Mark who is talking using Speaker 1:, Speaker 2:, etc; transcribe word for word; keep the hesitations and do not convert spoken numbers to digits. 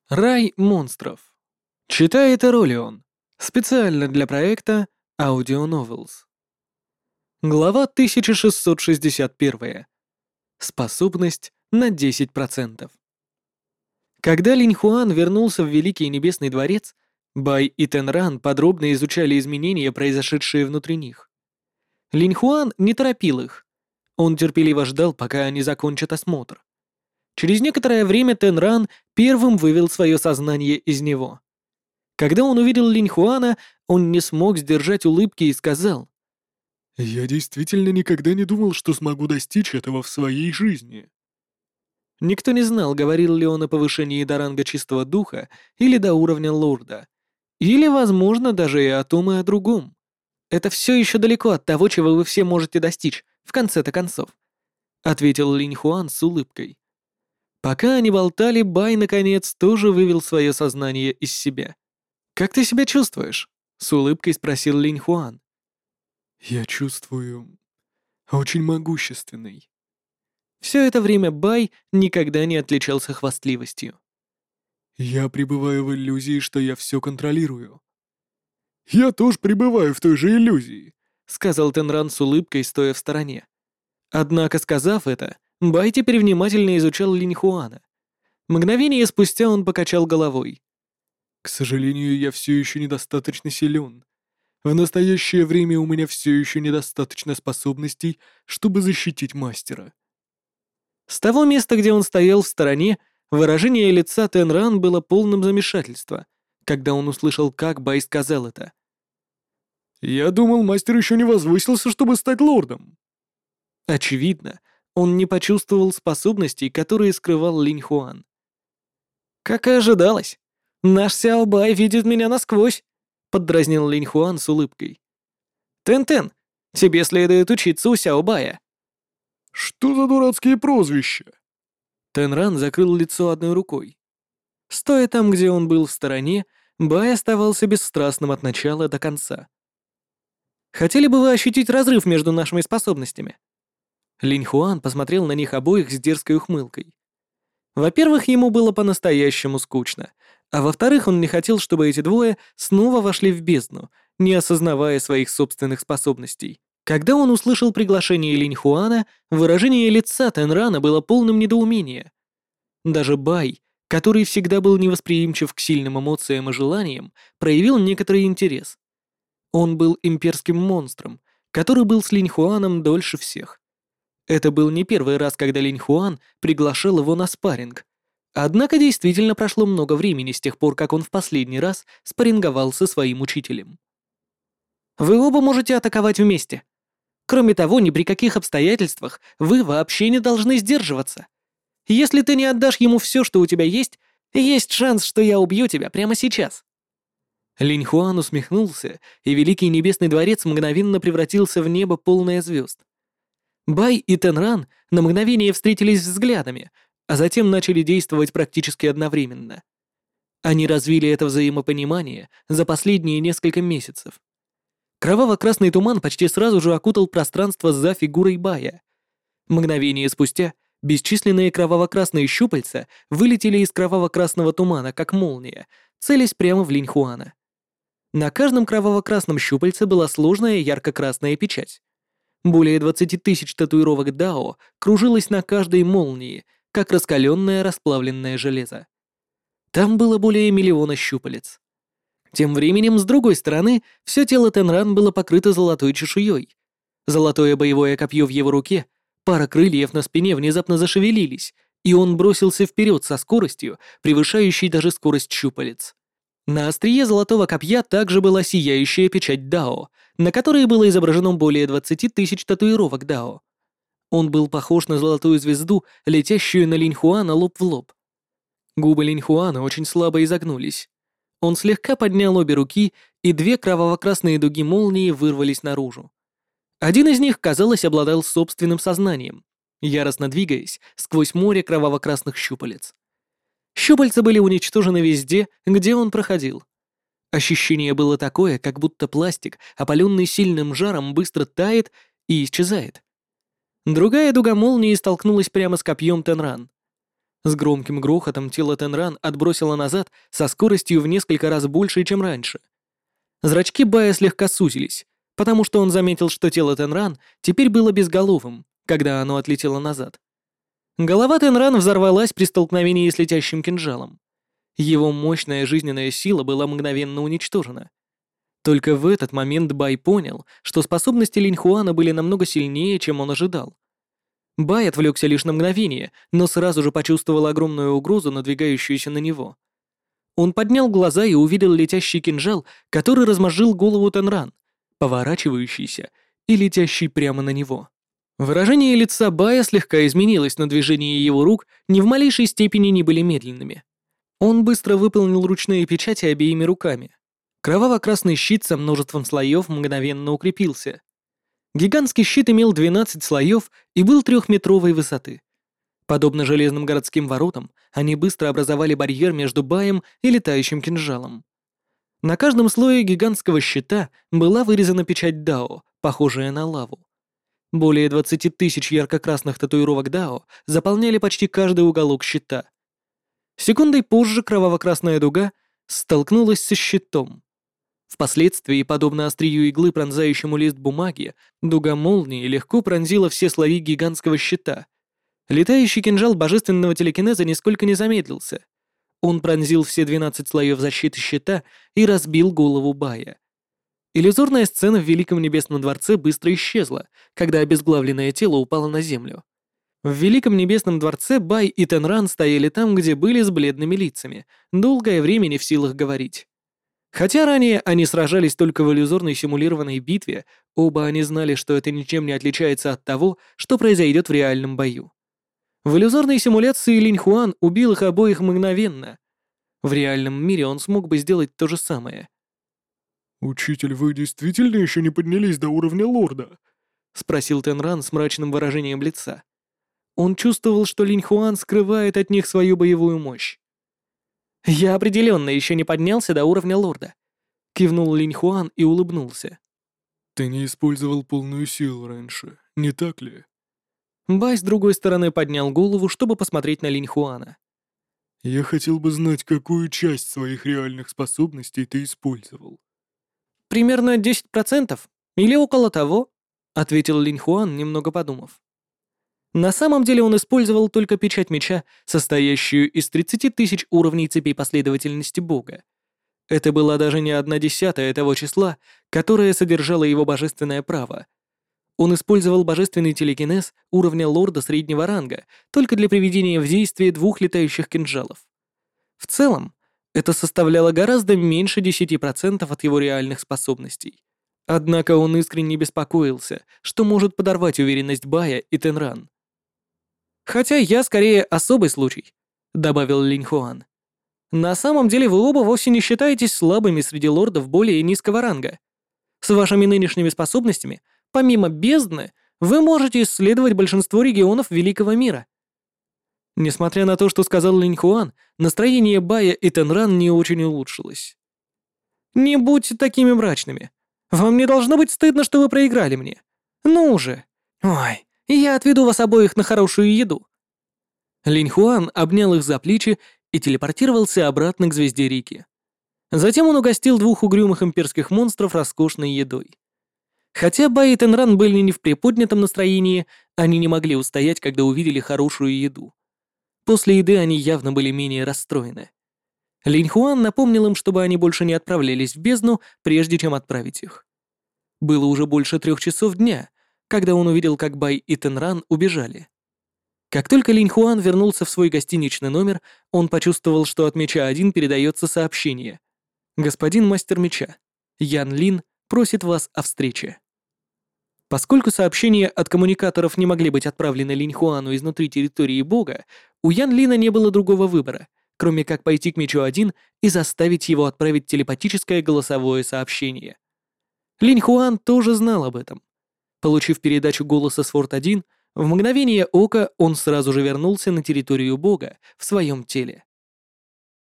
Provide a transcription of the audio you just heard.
Speaker 1: Рай монстров. Читает Эролион. Специально для проекта Audio Novels. Глава тысяча шестьсот шестьдесят один. Способность на десять процентов. Когда Линь Хуан вернулся в Великий Небесный дворец, Бай и Тенран подробно изучали изменения, произошедшие внутри них. Линь Хуан не торопил их. Он терпеливо ждал, пока они закончат осмотр. Через некоторое время Тенран первым вывел свое сознание из него. Когда он увидел Линь Хуана, он не смог сдержать улыбки и сказал:
Speaker 2: «Я действительно никогда не думал, что смогу достичь этого в своей жизни».
Speaker 1: Никто не знал, говорил ли он о повышении до ранга чистого духа или до уровня лорда. Или, возможно, даже и о том, и о другом. Это все еще далеко от того, чего вы все можете достичь, в конце-то концов, ответил Линь Хуан с улыбкой. Пока они болтали, Бай, наконец, тоже вывел свое сознание из себя. «Как ты себя чувствуешь?» — с улыбкой спросил Линь Хуан.
Speaker 2: «Я чувствую... очень могущественный».
Speaker 1: Все это время Бай никогда не отличался хвастливостью.
Speaker 2: «Я пребываю в иллюзии, что я все контролирую». «Я тоже пребываю в той же иллюзии»,
Speaker 1: — сказал Тенран с улыбкой, стоя в стороне. Однако, сказав это, Бай теперь внимательно изучал Линь Хуана. Мгновение спустя он покачал головой.
Speaker 2: «К сожалению, я все еще недостаточно силен. В настоящее время у меня все еще недостаточно способностей, чтобы защитить мастера».
Speaker 1: С того места, где он стоял в стороне, выражение лица Тенран было полным замешательства, когда он услышал, как Бай сказал это.
Speaker 2: «Я думал, мастер еще не возвысился, чтобы стать лордом».
Speaker 1: Очевидно, он не почувствовал способностей, которые скрывал Линь Хуан. «Как и ожидалось, наш Сяо Бай видит меня насквозь», — поддразнил Линь Хуан с улыбкой. «Тен-Тен, тебе следует учиться у Сяо Бая».
Speaker 2: «Что за дурацкие прозвища?»
Speaker 1: Тенран закрыл лицо одной рукой. Стоя там, где он был в стороне, Бай оставался бесстрастным от начала до конца. «Хотели бы вы ощутить разрыв между нашими способностями?» Линь Хуан посмотрел на них обоих с дерзкой ухмылкой. Во-первых, ему было по-настоящему скучно, а во-вторых, он не хотел, чтобы эти двое снова вошли в бездну, не осознавая своих собственных способностей. Когда он услышал приглашение Линь Хуана, выражение лица Тенрана было полным недоумения. Даже Бай, который всегда был невосприимчив к сильным эмоциям и желаниям, проявил некоторый интерес. Он был имперским монстром, который был с Линь Хуаном дольше всех. Это был не первый раз, когда Линь Хуан приглашал его на спарринг. Однако действительно прошло много времени с тех пор, как он в последний раз спарринговал со своим учителем. «Вы оба можете атаковать вместе. Кроме того, ни при каких обстоятельствах вы вообще не должны сдерживаться. Если ты не отдашь ему все, что у тебя есть, есть шанс, что я убью тебя прямо сейчас». Линь Хуан усмехнулся, и Великий Небесный дворец мгновенно превратился в небо, полное звезд. Бай и Тенран на мгновение встретились взглядами, а затем начали действовать практически одновременно. Они развили это взаимопонимание за последние несколько месяцев. Кроваво-красный туман почти сразу же окутал пространство за фигурой Бая. Мгновение спустя бесчисленные кроваво-красные щупальца вылетели из кроваво-красного тумана, как молния, целясь прямо в Линь Хуана. На каждом кроваво-красном щупальце была сложная ярко-красная печать. Более двадцати тысяч татуировок Дао кружилось на каждой молнии, как раскаленное расплавленное железо. Там было более миллиона щупалец. Тем временем, с другой стороны, все тело Тенран было покрыто золотой чешуей. Золотое боевое копье в его руке, пара крыльев на спине внезапно зашевелились, и он бросился вперед со скоростью, превышающей даже скорость щупалец. На острие золотого копья также была сияющая печать Дао, на которой было изображено более двадцати тысяч татуировок Дао. Он был похож на золотую звезду, летящую на Линь Хуана лоб в лоб. Губы Линь Хуана очень слабо изогнулись. Он слегка поднял обе руки, и две кроваво-красные дуги молнии вырвались наружу. Один из них, казалось, обладал собственным сознанием, яростно двигаясь сквозь море кроваво-красных щупалец. Щупальца были уничтожены везде, где он проходил. Ощущение было такое, как будто пластик, опаленный сильным жаром, быстро тает и исчезает. Другая дуга молнии столкнулась прямо с копьем Тенран. С громким грохотом тело Тенран отбросило назад со скоростью в несколько раз больше, чем раньше. Зрачки Бая слегка сузились, потому что он заметил, что тело Тенран теперь было безголовым, когда оно отлетело назад. Голова Тенран взорвалась при столкновении с летящим кинжалом. Его мощная жизненная сила была мгновенно уничтожена. Только в этот момент Бай понял, что способности Линьхуана были намного сильнее, чем он ожидал. Бай отвлекся лишь на мгновение, но сразу же почувствовал огромную угрозу, надвигающуюся на него. Он поднял глаза и увидел летящий кинжал, который размозжил голову Тенран, поворачивающийся и летящий прямо на него. Выражение лица Бая слегка изменилось, но движения его рук ни в малейшей степени не были медленными. Он быстро выполнил ручные печати обеими руками. Кроваво-красный щит со множеством слоев мгновенно укрепился. Гигантский щит имел двенадцать слоев и был трехметровой высоты. Подобно железным городским воротам, они быстро образовали барьер между Баем и летающим кинжалом. На каждом слое гигантского щита была вырезана печать Дао, похожая на лаву. Более двадцати тысяч ярко-красных татуировок Дао заполняли почти каждый уголок щита. Секундой позже кроваво-красная дуга столкнулась со щитом. Впоследствии, подобно острию иглы, пронзающему лист бумаги, дуга молнии легко пронзила все слои гигантского щита. Летающий кинжал божественного телекинеза нисколько не замедлился. Он пронзил все двенадцать слоев защиты щита и разбил голову Бая. Иллюзорная сцена в Великом Небесном Дворце быстро исчезла, когда обезглавленное тело упало на землю. В Великом Небесном Дворце Бай и Тенран стояли там, где были с бледными лицами, долгое время не в силах говорить. Хотя ранее они сражались только в иллюзорной симулированной битве, оба они знали, что это ничем не отличается от того, что произойдет в реальном бою. В иллюзорной симуляции Линьхуан убил их обоих мгновенно. В реальном мире он смог бы сделать то же самое.
Speaker 2: «Учитель, вы действительно еще не поднялись до уровня лорда?»
Speaker 1: — спросил Тенран с мрачным выражением лица. Он чувствовал, что Линьхуан скрывает от них свою боевую мощь. «Я определенно еще не поднялся до уровня лорда», — кивнул Линьхуан и улыбнулся.
Speaker 2: «Ты не использовал полную силу раньше, не так ли?»
Speaker 1: Бай с другой стороны поднял голову, чтобы посмотреть на Линьхуана.
Speaker 2: «Я хотел бы знать, какую часть своих реальных способностей ты использовал».
Speaker 1: «Примерно десять процентов, или около того», — ответил Линьхуан, немного подумав. На самом деле он использовал только печать меча, состоящую из тридцати тысяч уровней цепей последовательности Бога. Это была даже не одна десятая того числа, которое содержало его божественное право. Он использовал божественный телекинез уровня лорда среднего ранга только для приведения в действие двух летающих кинжалов. В целом, это составляло гораздо меньше десяти процентов от его реальных способностей. Однако он искренне беспокоился, что может подорвать уверенность Бая и Тенран. «Хотя я скорее особый случай», — добавил Линьхуан. «На самом деле вы оба вовсе не считаетесь слабыми среди лордов более низкого ранга. С вашими нынешними способностями, помимо бездны, вы можете исследовать большинство регионов Великого мира». Несмотря на то, что сказал Линьхуан, настроение Бая и Тенран не очень улучшилось. «Не будьте такими мрачными. Вам не должно быть стыдно, что вы проиграли мне. Ну уже. Ой, я отведу вас обоих на хорошую еду». Линьхуан обнял их за плечи и телепортировался обратно к звезде Рики. Затем он угостил двух угрюмых имперских монстров роскошной едой. Хотя Бай и Тенран были не в приподнятом настроении, они не могли устоять, когда увидели хорошую еду. После еды они явно были менее расстроены. Линьхуан напомнил им, чтобы они больше не отправлялись в бездну, прежде чем отправить их. Было уже больше трех часов дня, когда он увидел, как Бай и Тенран убежали. Как только Линьхуан вернулся в свой гостиничный номер, он почувствовал, что от меча один передается сообщение. «Господин мастер меча, Ян Лин просит вас о встрече». Поскольку сообщения от коммуникаторов не могли быть отправлены Линьхуану изнутри территории Бога, у Ян Лина не было другого выбора, кроме как пойти к мечу один и заставить его отправить телепатическое голосовое сообщение. Линьхуан тоже знал об этом. Получив передачу голоса с Форт один, в мгновение ока он сразу же вернулся на территорию Бога в своем теле.